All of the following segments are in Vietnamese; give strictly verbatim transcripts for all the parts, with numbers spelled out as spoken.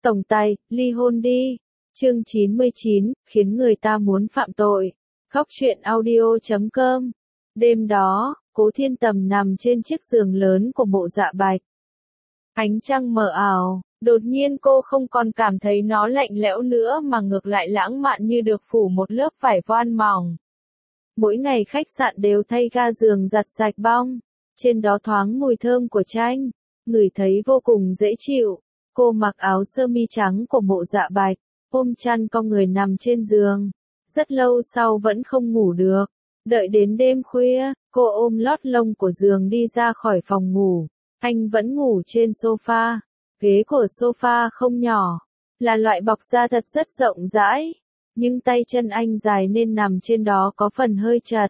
Tổng tài, ly hôn đi. Chương chín mươi chín, khiến người ta muốn phạm tội. Góc truyện audio chấm com. Đêm đó, Cố Thiên Tầm nằm trên chiếc giường lớn của Mộ Dạ Bạch. Ánh trăng mờ ảo, đột nhiên cô không còn cảm thấy nó lạnh lẽo nữa mà ngược lại lãng mạn như được phủ một lớp vải voan mỏng. Mỗi ngày khách sạn đều thay ga giường giặt sạch bong, trên đó thoáng mùi thơm của chanh, ngửi thấy vô cùng dễ chịu. Cô mặc áo sơ mi trắng của Mộ Dạ Bạch, ôm chăn cong người nằm trên giường. Rất lâu sau vẫn không ngủ được. Đợi đến đêm khuya, cô ôm lót lông của giường đi ra khỏi phòng ngủ. Anh vẫn ngủ trên sofa. Ghế của sofa không nhỏ, là loại bọc da thật rất rộng rãi. Nhưng tay chân anh dài nên nằm trên đó có phần hơi chật.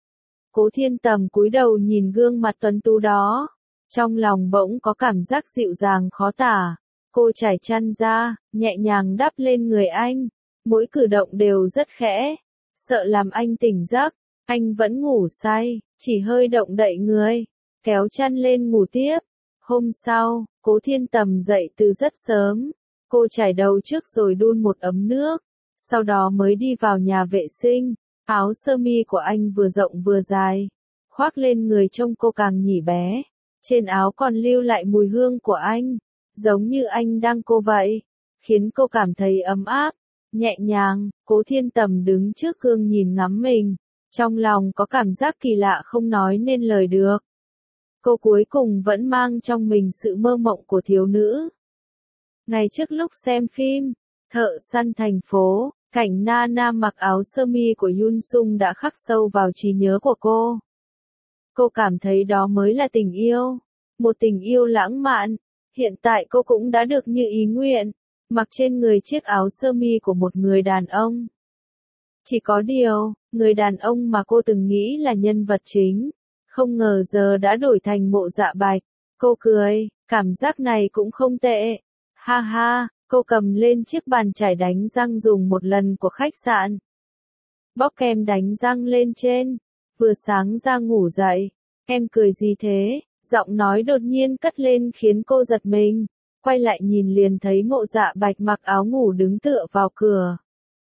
Cố Thiên Tầm cúi đầu nhìn gương mặt tuấn tú đó. Trong lòng bỗng có cảm giác dịu dàng khó tả. Cô trải chăn ra, nhẹ nhàng đắp lên người anh. Mỗi cử động đều rất khẽ. Sợ làm anh tỉnh giấc. Anh vẫn ngủ say, chỉ hơi động đậy người. Kéo chăn lên ngủ tiếp. Hôm sau, Cố Thiên Tầm dậy từ rất sớm. Cô chải đầu trước rồi đun một ấm nước. Sau đó mới đi vào nhà vệ sinh. Áo sơ mi của anh vừa rộng vừa dài. Khoác lên người trông cô càng nhỉ bé. Trên áo còn lưu lại mùi hương của anh. Giống như anh đang cô vậy. Khiến cô cảm thấy ấm áp. Nhẹ nhàng, Cố Thiên Tầm đứng trước gương nhìn ngắm mình. Trong lòng có cảm giác kỳ lạ không nói nên lời được. Cô cuối cùng vẫn mang trong mình sự mơ mộng của thiếu nữ. Ngày trước lúc xem phim Thợ Săn Thành Phố, cảnh Nana mặc áo sơ mi của Yoon Sung đã khắc sâu vào trí nhớ của cô. Cô cảm thấy đó mới là tình yêu. Một tình yêu lãng mạn. Hiện tại cô cũng đã được như ý nguyện. Mặc trên người chiếc áo sơ mi của một người đàn ông. Chỉ có điều, người đàn ông mà cô từng nghĩ là nhân vật chính. Không ngờ giờ đã đổi thành Mộ Dạ Bạch. Cô cười, cảm giác này cũng không tệ. Ha ha, cô cầm lên chiếc bàn chải đánh răng dùng một lần của khách sạn. Bóc kem đánh răng lên trên. Vừa sáng ra ngủ dậy. Em cười gì thế? Giọng nói đột nhiên cất lên khiến cô giật mình. Quay lại nhìn liền thấy Mộ Dạ Bạch mặc áo ngủ đứng tựa vào cửa.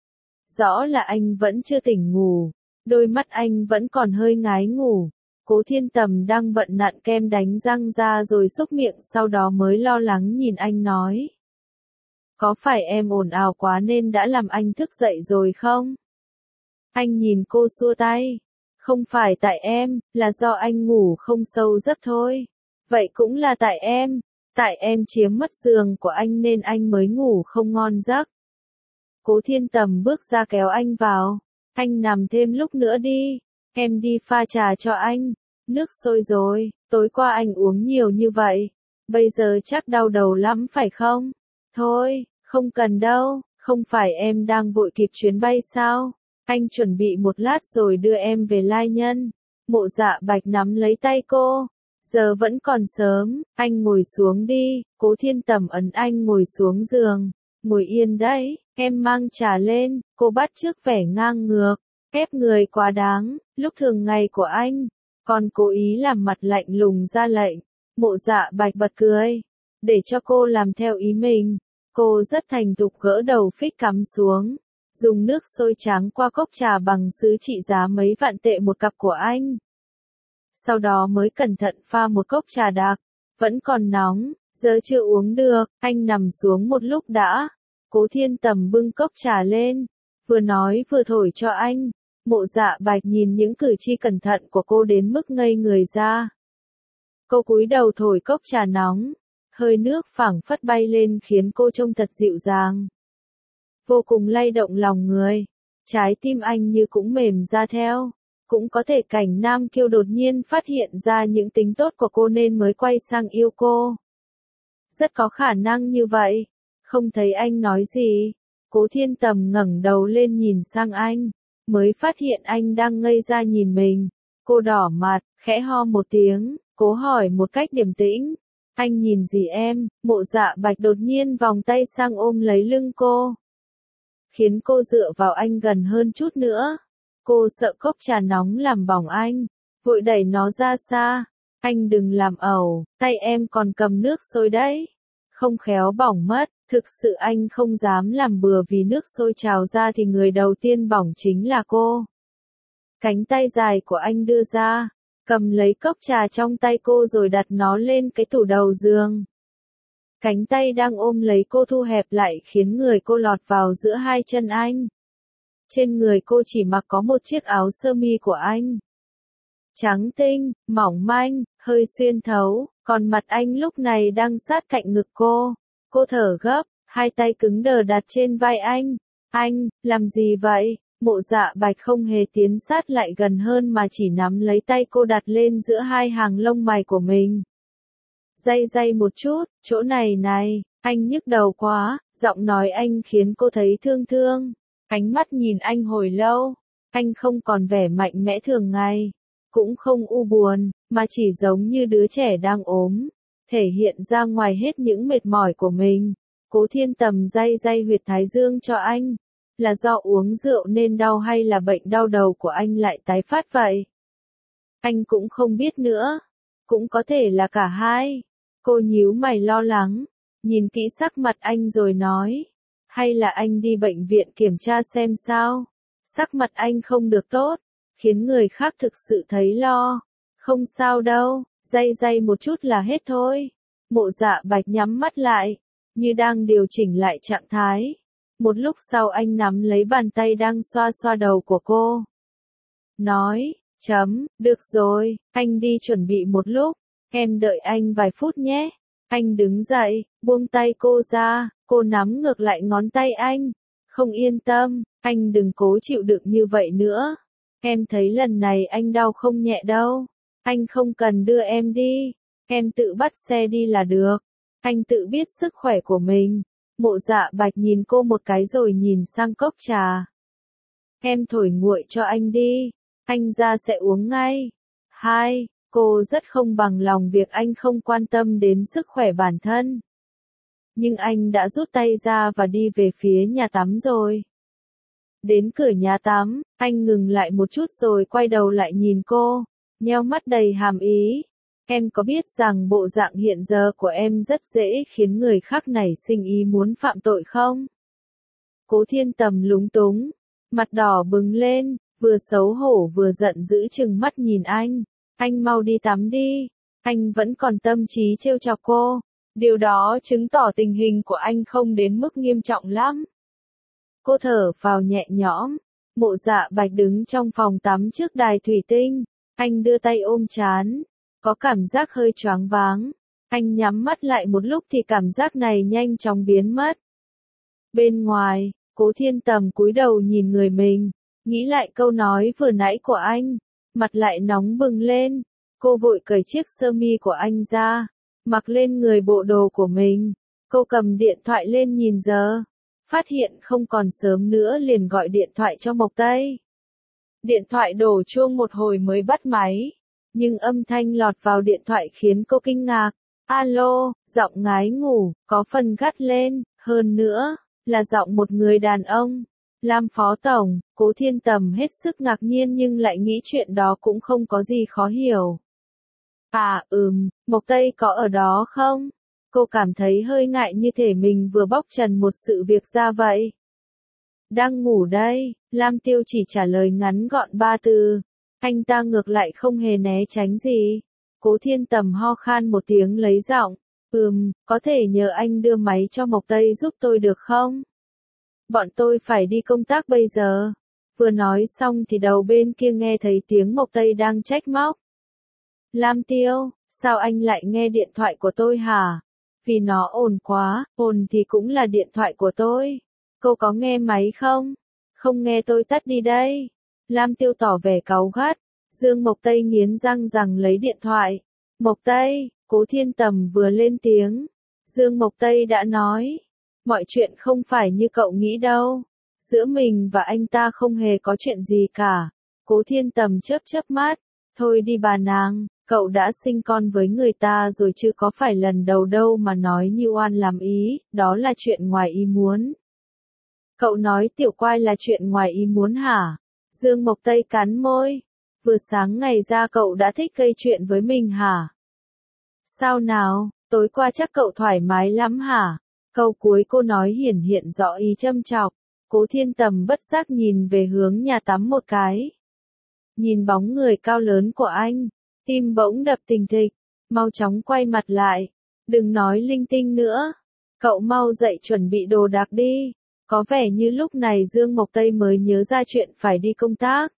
Rõ là anh vẫn chưa tỉnh ngủ. Đôi mắt anh vẫn còn hơi ngái ngủ. Cố Thiên Tầm đang bận nặn kem đánh răng ra rồi xúc miệng sau đó mới lo lắng nhìn anh nói. Có phải em ồn ào quá nên đã làm anh thức dậy rồi không? Anh nhìn cô xua tay. Không phải tại em, là do anh ngủ không sâu giấc thôi. Vậy cũng là tại em. Tại em chiếm mất giường của anh nên anh mới ngủ không ngon giấc. Cố Thiên Tầm bước ra kéo anh vào. Anh nằm thêm lúc nữa đi. Em đi pha trà cho anh. Nước sôi rồi, tối qua anh uống nhiều như vậy. Bây giờ chắc đau đầu lắm phải không? Thôi, không cần đâu, không phải em đang vội kịp chuyến bay sao? Anh chuẩn bị một lát rồi đưa em về Lai Nhân. Mộ Dạ Bạch nắm lấy tay cô. Giờ vẫn còn sớm, anh ngồi xuống đi. Cố Thiên Tầm ấn anh ngồi xuống giường. Ngồi yên đấy, em mang trà lên. Cô bắt chước vẻ ngang ngược, ép người quá đáng, lúc thường ngày của anh. Còn cố ý làm mặt lạnh lùng ra lệnh. Mộ Dạ Bạch bật cười. Để cho cô làm theo ý mình. Cô rất thành thục gỡ đầu phích cắm xuống. Dùng nước sôi tráng qua cốc trà bằng sứ trị giá mấy vạn tệ một cặp của anh. Sau đó mới cẩn thận pha một cốc trà đặc. Vẫn còn nóng, giờ chưa uống được. Anh nằm xuống một lúc đã. Cố Thiên Tầm bưng cốc trà lên. Vừa nói vừa thổi cho anh. Mộ Dạ Bạch nhìn những cử chỉ cẩn thận của cô đến mức ngây người ra. Cô cúi đầu thổi cốc trà nóng. Hơi nước phảng phất bay lên khiến cô trông thật dịu dàng. Vô cùng lay động lòng người. Trái tim anh như cũng mềm ra theo. Cũng có thể cảnh Nam Kiêu đột nhiên phát hiện ra những tính tốt của cô nên mới quay sang yêu cô. Rất có khả năng như vậy. Không thấy anh nói gì. Cố Thiên Tầm ngẩng đầu lên nhìn sang anh. Mới phát hiện anh đang ngây ra nhìn mình. Cô đỏ mặt, khẽ ho một tiếng, cố hỏi một cách điềm tĩnh. Anh nhìn gì em? Mộ Dạ Bạch đột nhiên vòng tay sang ôm lấy lưng cô. Khiến cô dựa vào anh gần hơn chút nữa. Cô sợ cốc trà nóng làm bỏng anh. Vội đẩy nó ra xa. Anh đừng làm ẩu, tay em còn cầm nước sôi đấy. Không khéo bỏng mất. Thực sự anh không dám làm bừa vì nước sôi trào ra thì người đầu tiên bỏng chính là cô. Cánh tay dài của anh đưa ra, cầm lấy cốc trà trong tay cô rồi đặt nó lên cái tủ đầu giường. Cánh tay đang ôm lấy cô thu hẹp lại khiến người cô lọt vào giữa hai chân anh. Trên người cô chỉ mặc có một chiếc áo sơ mi của anh. Trắng tinh, mỏng manh, hơi xuyên thấu, còn mặt anh lúc này đang sát cạnh ngực cô. Cô thở gấp, hai tay cứng đờ đặt trên vai anh. Anh, làm gì vậy? Mộ Dạ Bạch không hề tiến sát lại gần hơn mà chỉ nắm lấy tay cô đặt lên giữa hai hàng lông mày của mình. Day day một chút, chỗ này này, anh nhức đầu quá, giọng nói anh khiến cô thấy thương thương. Ánh mắt nhìn anh hồi lâu, anh không còn vẻ mạnh mẽ thường ngày, cũng không u buồn, mà chỉ giống như đứa trẻ đang ốm, thể hiện ra ngoài hết những mệt mỏi của mình. Cố Thiên Tầm day day huyệt thái dương cho anh. Là do uống rượu nên đau hay là bệnh đau đầu của anh lại tái phát vậy? Anh cũng không biết nữa. Cũng có thể là cả hai. Cô nhíu mày lo lắng, nhìn kỹ sắc mặt anh rồi nói. Hay là anh đi bệnh viện kiểm tra xem sao? Sắc mặt anh không được tốt, khiến người khác thực sự thấy lo. Không sao đâu, day day một chút là hết thôi. Mộ Dạ Bạch nhắm mắt lại, như đang điều chỉnh lại trạng thái. Một lúc sau anh nắm lấy bàn tay đang xoa xoa đầu của cô. Nói, chấm, được rồi, anh đi chuẩn bị một lúc, em đợi anh vài phút nhé. Anh đứng dậy, buông tay cô ra, cô nắm ngược lại ngón tay anh. Không yên tâm, anh đừng cố chịu đựng như vậy nữa. Em thấy lần này anh đau không nhẹ đâu. Anh không cần đưa em đi, em tự bắt xe đi là được. Anh tự biết sức khỏe của mình. Mộ Dạ Bạch nhìn cô một cái rồi nhìn sang cốc trà. Em thổi nguội cho anh đi, anh ra sẽ uống ngay. Hai, cô rất không bằng lòng việc anh không quan tâm đến sức khỏe bản thân. Nhưng anh đã rút tay ra và đi về phía nhà tắm rồi. Đến cửa nhà tắm, anh ngừng lại một chút rồi quay đầu lại nhìn cô, nheo mắt đầy hàm ý. Em có biết rằng bộ dạng hiện giờ của em rất dễ khiến người khác nảy sinh ý muốn phạm tội không? Cố Thiên Tầm lúng túng, mặt đỏ bừng lên, vừa xấu hổ vừa giận dữ trừng mắt nhìn anh. Anh mau đi tắm đi, anh vẫn còn tâm trí trêu chọc cô. Điều đó chứng tỏ tình hình của anh không đến mức nghiêm trọng lắm. Cô thở phào nhẹ nhõm. Mộ Dạ Bạch đứng trong phòng tắm trước đài thủy tinh. Anh đưa tay ôm trán, có cảm giác hơi choáng váng. Anh nhắm mắt lại một lúc thì cảm giác này nhanh chóng biến mất. Bên ngoài, Cố Thiên Tầm cúi đầu nhìn người mình, nghĩ lại câu nói vừa nãy của anh, mặt lại nóng bừng lên. Cô vội cởi chiếc sơ mi của anh ra, mặc lên người bộ đồ của mình. Cô cầm điện thoại lên nhìn giờ, phát hiện không còn sớm nữa liền gọi điện thoại cho Mộc Tây. Điện thoại đổ chuông một hồi mới bắt máy, nhưng âm thanh lọt vào điện thoại khiến cô kinh ngạc. Alo, giọng ngái ngủ, có phần gắt lên, hơn nữa, là giọng một người đàn ông. Lam Phó Tổng. Cố Thiên Tầm hết sức ngạc nhiên nhưng lại nghĩ chuyện đó cũng không có gì khó hiểu. À, ừm, Mộc Tây có ở đó không? Cô cảm thấy hơi ngại như thể mình vừa bóc trần một sự việc ra vậy. Đang ngủ đây, Lam Tiêu chỉ trả lời ngắn gọn ba từ. Anh ta ngược lại không hề né tránh gì. Cố Thiên Tầm ho khan một tiếng lấy giọng. Ừm, có thể nhờ anh đưa máy cho Mộc Tây giúp tôi được không? Bọn tôi phải đi công tác bây giờ. Vừa nói xong thì đầu bên kia nghe thấy tiếng Mộc Tây đang trách móc. Lam Tiêu, sao anh lại nghe điện thoại của tôi hả? Vì nó ồn quá, ồn thì cũng là điện thoại của tôi. Cô có nghe máy không? Không nghe tôi tắt đi đây. Lam Tiêu tỏ vẻ cáu gắt. Dương Mộc Tây nghiến răng rằng lấy điện thoại. Mộc Tây, Cố Thiên Tầm vừa lên tiếng. Dương Mộc Tây đã nói. Mọi chuyện không phải như cậu nghĩ đâu. Giữa mình và anh ta không hề có chuyện gì cả. Cố Thiên Tầm chớp chớp mắt. Thôi đi bà nàng, cậu đã sinh con với người ta rồi chứ có phải lần đầu đâu mà nói như oan làm ý, đó là chuyện ngoài ý muốn. Cậu nói tiểu quai là chuyện ngoài ý muốn hả? Dương Mộc Tây cắn môi. Vừa sáng ngày ra cậu đã thích gây chuyện với mình hả? Sao nào, tối qua chắc cậu thoải mái lắm hả? Câu cuối cô nói hiển hiện rõ ý châm chọc. Cố Thiên Tầm bất giác nhìn về hướng nhà tắm một cái. Nhìn bóng người cao lớn của anh, tim bỗng đập thình thịch, mau chóng quay mặt lại. Đừng nói linh tinh nữa, cậu mau dậy chuẩn bị đồ đạc đi. Có vẻ như lúc này Dương Mộc Tây mới nhớ ra chuyện phải đi công tác.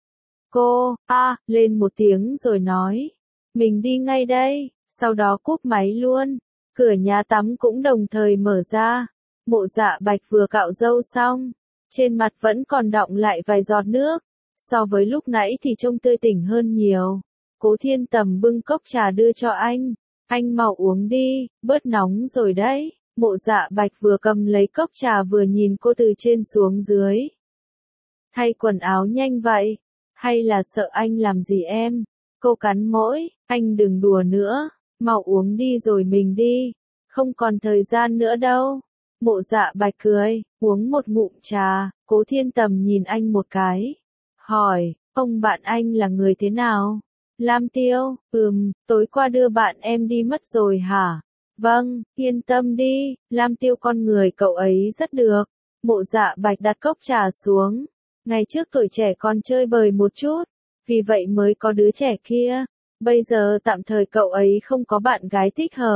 Cô, a, à, lên một tiếng rồi nói. Mình đi ngay đây, sau đó cúp máy luôn. Cửa nhà tắm cũng đồng thời mở ra. Mộ Dạ Bạch vừa cạo râu xong, trên mặt vẫn còn đọng lại vài giọt nước. So với lúc nãy thì trông tươi tỉnh hơn nhiều. Cố Thiên Tầm bưng cốc trà đưa cho anh. Anh mau uống đi, bớt nóng rồi đấy. Mộ Dạ Bạch vừa cầm lấy cốc trà vừa nhìn cô từ trên xuống dưới. Thay quần áo nhanh vậy, hay là sợ anh làm gì em? Cô cắn môi, anh đừng đùa nữa, mau uống đi rồi mình đi, không còn thời gian nữa đâu. Mộ Dạ Bạch cười, uống một ngụm trà. Cố Thiên Tầm nhìn anh một cái, hỏi, ông bạn anh là người thế nào? Lam Tiêu, ừm, tối qua đưa bạn em đi mất rồi hả? Vâng, yên tâm đi, Lam Tiêu con người cậu ấy rất được. Mộ Dạ Bạch đặt cốc trà xuống. Ngày trước tuổi trẻ còn chơi bời một chút, vì vậy mới có đứa trẻ kia. Bây giờ tạm thời cậu ấy không có bạn gái thích hợp.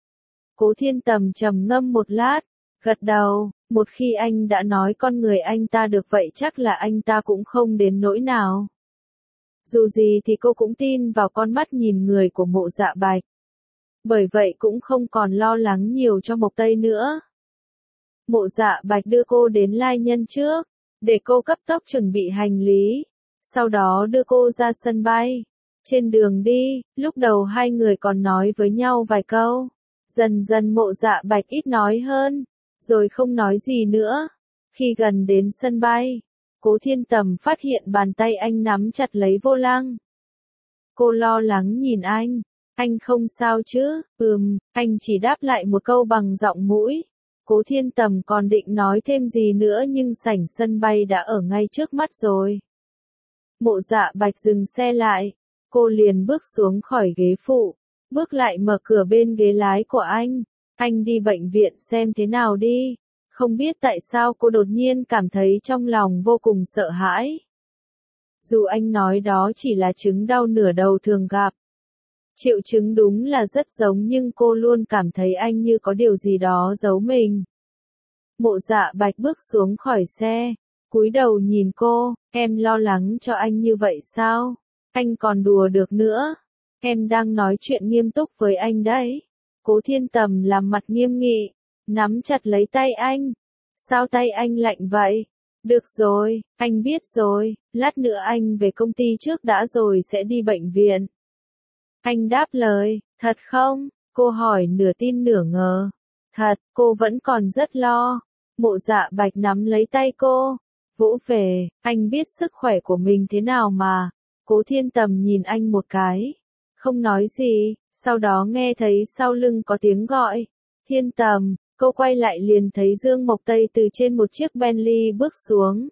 Cố Thiên Tầm trầm ngâm một lát, gật đầu, một khi anh đã nói con người anh ta được vậy chắc là anh ta cũng không đến nỗi nào. Dù gì thì cô cũng tin vào con mắt nhìn người của Mộ Dạ Bạch. Bởi vậy cũng không còn lo lắng nhiều cho Mộc Tây nữa. Mộ Dạ Bạch đưa cô đến lai nhân trước, để cô cấp tốc chuẩn bị hành lý, sau đó đưa cô ra sân bay. Trên đường đi, lúc đầu hai người còn nói với nhau vài câu, dần dần Mộ Dạ Bạch ít nói hơn, rồi không nói gì nữa. Khi gần đến sân bay, Cố Thiên Tầm phát hiện bàn tay anh nắm chặt lấy vô lăng. Cô lo lắng nhìn anh, anh không sao chứ? Ừm, anh chỉ đáp lại một câu bằng giọng mũi. Cố Thiên Tầm còn định nói thêm gì nữa nhưng sảnh sân bay đã ở ngay trước mắt rồi. Mộ Dạ Bạch dừng xe lại, cô liền bước xuống khỏi ghế phụ, bước lại mở cửa bên ghế lái của anh. Anh đi bệnh viện xem thế nào đi. Không biết tại sao cô đột nhiên cảm thấy trong lòng vô cùng sợ hãi. Dù anh nói đó chỉ là chứng đau nửa đầu thường gặp. Triệu chứng đúng là rất giống nhưng cô luôn cảm thấy anh như có điều gì đó giấu mình. Mộ Dạ Bạch bước xuống khỏi xe, cúi đầu nhìn cô, em lo lắng cho anh như vậy sao? Anh còn đùa được nữa. Em đang nói chuyện nghiêm túc với anh đấy. Cố Thiên Tầm làm mặt nghiêm nghị, nắm chặt lấy tay anh. Sao tay anh lạnh vậy? Được rồi, anh biết rồi, lát nữa anh về công ty trước đã rồi sẽ đi bệnh viện. Anh đáp lời, thật không? Cô hỏi nửa tin nửa ngờ. Thật, cô vẫn còn rất lo. Mộ Dạ Bạch nắm lấy tay cô, vỗ về, anh biết sức khỏe của mình thế nào mà. Cố Thiên Tầm nhìn anh một cái, không nói gì, sau đó nghe thấy sau lưng có tiếng gọi. Thiên Tầm, cô quay lại liền thấy Dương Mộc Tây từ trên một chiếc Bentley bước xuống.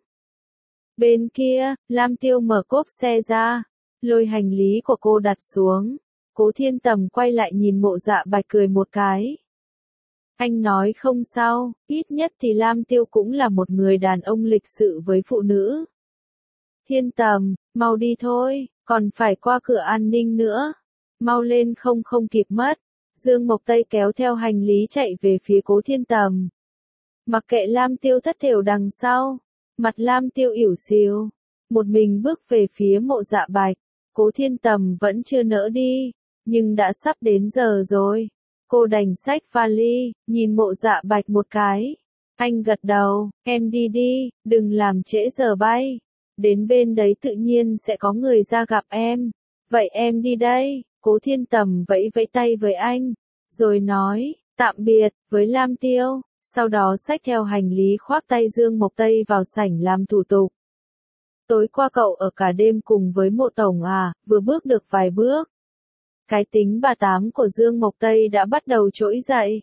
Bên kia, Lam Tiêu mở cốp xe ra, lôi hành lý của cô đặt xuống. Cố Thiên Tầm quay lại nhìn Mộ Dạ Bạch cười một cái. Anh nói không sao, ít nhất thì Lam Tiêu cũng là một người đàn ông lịch sự với phụ nữ. Thiên Tầm, mau đi thôi, còn phải qua cửa an ninh nữa. Mau lên không không kịp mất. Dương Mộc Tây kéo theo hành lý chạy về phía Cố Thiên Tầm. Mặc kệ Lam Tiêu thất thểu đằng sau, mặt Lam Tiêu ỉu xìu, một mình bước về phía Mộ Dạ Bạch. Cố Thiên Tầm vẫn chưa nỡ đi, nhưng đã sắp đến giờ rồi. Cô đành xách vali, nhìn Mộ Dạ Bạch một cái. Anh gật đầu, em đi đi, đừng làm trễ giờ bay. Đến bên đấy tự nhiên sẽ có người ra gặp em. Vậy em đi đây. Cố Thiên Tầm vẫy vẫy tay với anh, rồi nói, tạm biệt, với Lam Tiêu. Sau đó xách theo hành lý khoác tay Dương Mộc Tây vào sảnh làm thủ tục. Tối qua cậu ở cả đêm cùng với Mộ Tổng à, vừa bước được vài bước. Cái tính bà tám của Dương Mộc Tây đã bắt đầu trỗi dậy.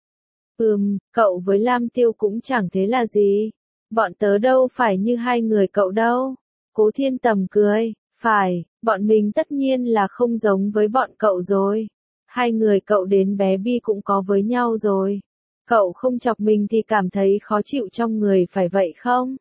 Ừm, cậu với Lam Tiêu cũng chẳng thế là gì. Bọn tớ đâu phải như hai người cậu đâu. Cố Thiên Tầm cười, phải, bọn mình tất nhiên là không giống với bọn cậu rồi. Hai người cậu đến bé Bi cũng có với nhau rồi. Cậu không chọc mình thì cảm thấy khó chịu trong người phải vậy không?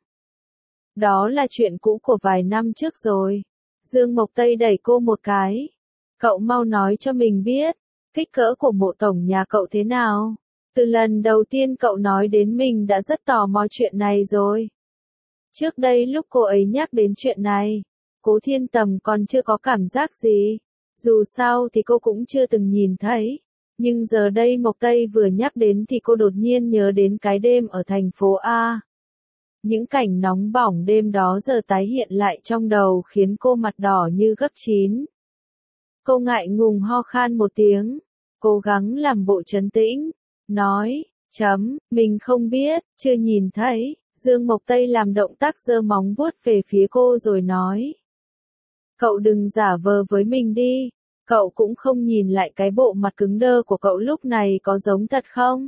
Đó là chuyện cũ của vài năm trước rồi. Dương Mộc Tây đẩy cô một cái. Cậu mau nói cho mình biết, kích cỡ của mộ tổng nhà cậu thế nào? Từ lần đầu tiên cậu nói đến mình đã rất tò mò chuyện này rồi. Trước đây lúc cô ấy nhắc đến chuyện này, Cố Thiên Tầm còn chưa có cảm giác gì. Dù sao thì cô cũng chưa từng nhìn thấy. Nhưng giờ đây Mộc Tây vừa nhắc đến thì cô đột nhiên nhớ đến cái đêm ở thành phố A. Những cảnh nóng bỏng đêm đó giờ tái hiện lại trong đầu khiến cô mặt đỏ như gấc chín. Cô ngại ngùng ho khan một tiếng, cố gắng làm bộ trấn tĩnh, nói, chấm, mình không biết, chưa nhìn thấy. Dương Mộc Tây làm động tác giơ móng vuốt về phía cô rồi nói. Cậu đừng giả vờ với mình đi, cậu cũng không nhìn lại cái bộ mặt cứng đơ của cậu lúc này có giống thật không?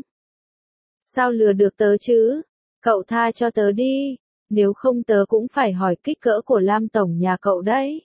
Sao lừa được tớ chứ? Cậu tha cho tớ đi, nếu không tớ cũng phải hỏi kích cỡ của Lam Tổng nhà cậu đấy.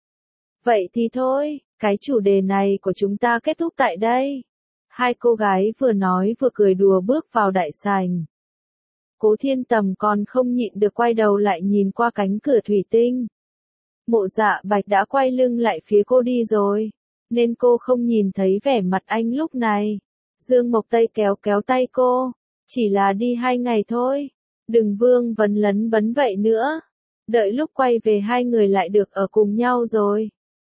Vậy thì thôi, cái chủ đề này của chúng ta kết thúc tại đây. Hai cô gái vừa nói vừa cười đùa bước vào đại sảnh. Cố Thiên Tầm còn không nhịn được quay đầu lại nhìn qua cánh cửa thủy tinh. Mộ Dạ Bạch đã quay lưng lại phía cô đi rồi, nên cô không nhìn thấy vẻ mặt anh lúc này. Dương Mộc Tây kéo kéo tay cô, chỉ là đi hai ngày thôi, đừng vương vấn lấn vấn vậy nữa. Đợi lúc quay về hai người lại được ở cùng nhau rồi.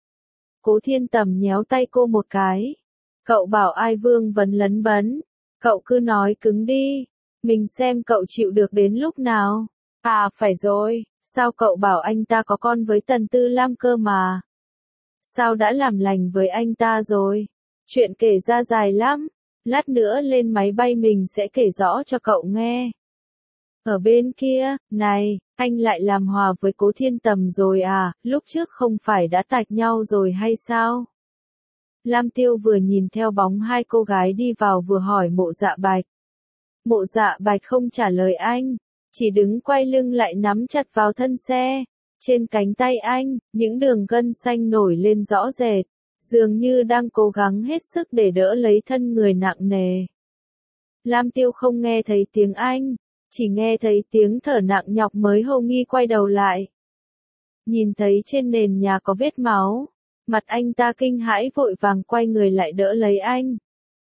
Cố Thiên Tầm nhéo tay cô một cái. Cậu bảo ai vương vấn lấn bấn, cậu cứ nói cứng đi, mình xem cậu chịu được đến lúc nào. À phải rồi, sao cậu bảo anh ta có con với Tần Tư Lam cơ mà? Sao đã làm lành với anh ta rồi? Chuyện kể ra dài lắm, lát nữa lên máy bay mình sẽ kể rõ cho cậu nghe. Ở bên kia, này, anh lại làm hòa với Cố Thiên Tầm rồi à, lúc trước không phải đã tạch nhau rồi hay sao? Lam Tiêu vừa nhìn theo bóng hai cô gái đi vào vừa hỏi Mộ Dạ Bạch. Mộ Dạ Bạch không trả lời anh, chỉ đứng quay lưng lại nắm chặt vào thân xe. Trên cánh tay anh, những đường gân xanh nổi lên rõ rệt, dường như đang cố gắng hết sức để đỡ lấy thân người nặng nề. Lam Tiêu không nghe thấy tiếng anh, chỉ nghe thấy tiếng thở nặng nhọc mới hồ nghi quay đầu lại. Nhìn thấy trên nền nhà có vết máu, mặt anh ta kinh hãi vội vàng quay người lại đỡ lấy anh.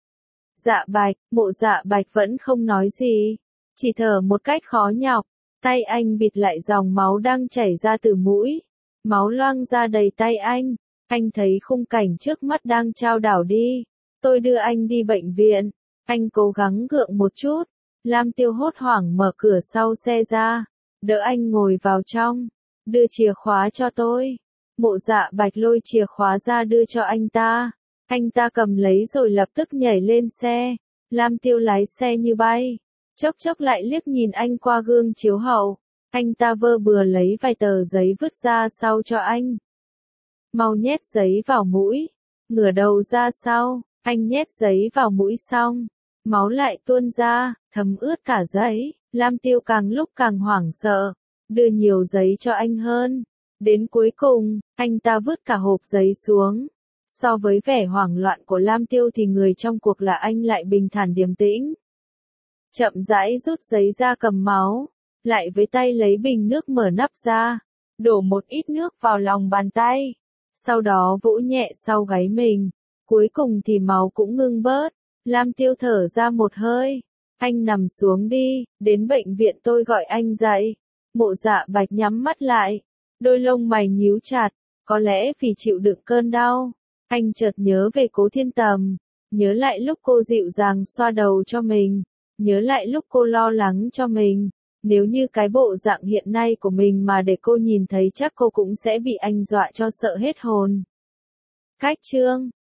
Dạ Bạch, Mộ Dạ Bạch vẫn không nói gì, chỉ thở một cách khó nhọc, tay anh bịt lại dòng máu đang chảy ra từ mũi, máu loang ra đầy tay anh, anh thấy khung cảnh trước mắt đang chao đảo đi, tôi đưa anh đi bệnh viện, anh cố gắng gượng một chút. Lam Tiêu hốt hoảng mở cửa sau xe ra, đỡ anh ngồi vào trong, đưa chìa khóa cho tôi. Mộ Dạ Bạch lôi chìa khóa ra đưa cho anh ta, anh ta cầm lấy rồi lập tức nhảy lên xe. Lam Tiêu lái xe như bay, chốc chốc lại liếc nhìn anh qua gương chiếu hậu, anh ta vơ bừa lấy vài tờ giấy vứt ra sau cho anh. Mau nhét giấy vào mũi, ngửa đầu ra sau, anh nhét giấy vào mũi xong, máu lại tuôn ra, thấm ướt cả giấy. Lam Tiêu càng lúc càng hoảng sợ, đưa nhiều giấy cho anh hơn. Đến cuối cùng, anh ta vứt cả hộp giấy xuống. So với vẻ hoảng loạn của Lam Tiêu thì người trong cuộc là anh lại bình thản điềm tĩnh. Chậm rãi rút giấy ra cầm máu, lại với tay lấy bình nước mở nắp ra, đổ một ít nước vào lòng bàn tay, sau đó vỗ nhẹ sau gáy mình, cuối cùng thì máu cũng ngưng bớt. Lam Tiêu thở ra một hơi, anh nằm xuống đi, đến bệnh viện tôi gọi anh dậy. Mộ Dạ Bạch nhắm mắt lại, đôi lông mày nhíu chặt, có lẽ vì chịu đựng cơn đau, anh chợt nhớ về Cố Thiên Tầm, nhớ lại lúc cô dịu dàng xoa đầu cho mình, nhớ lại lúc cô lo lắng cho mình, nếu như cái bộ dạng hiện nay của mình mà để cô nhìn thấy chắc cô cũng sẽ bị anh dọa cho sợ hết hồn. Cách chương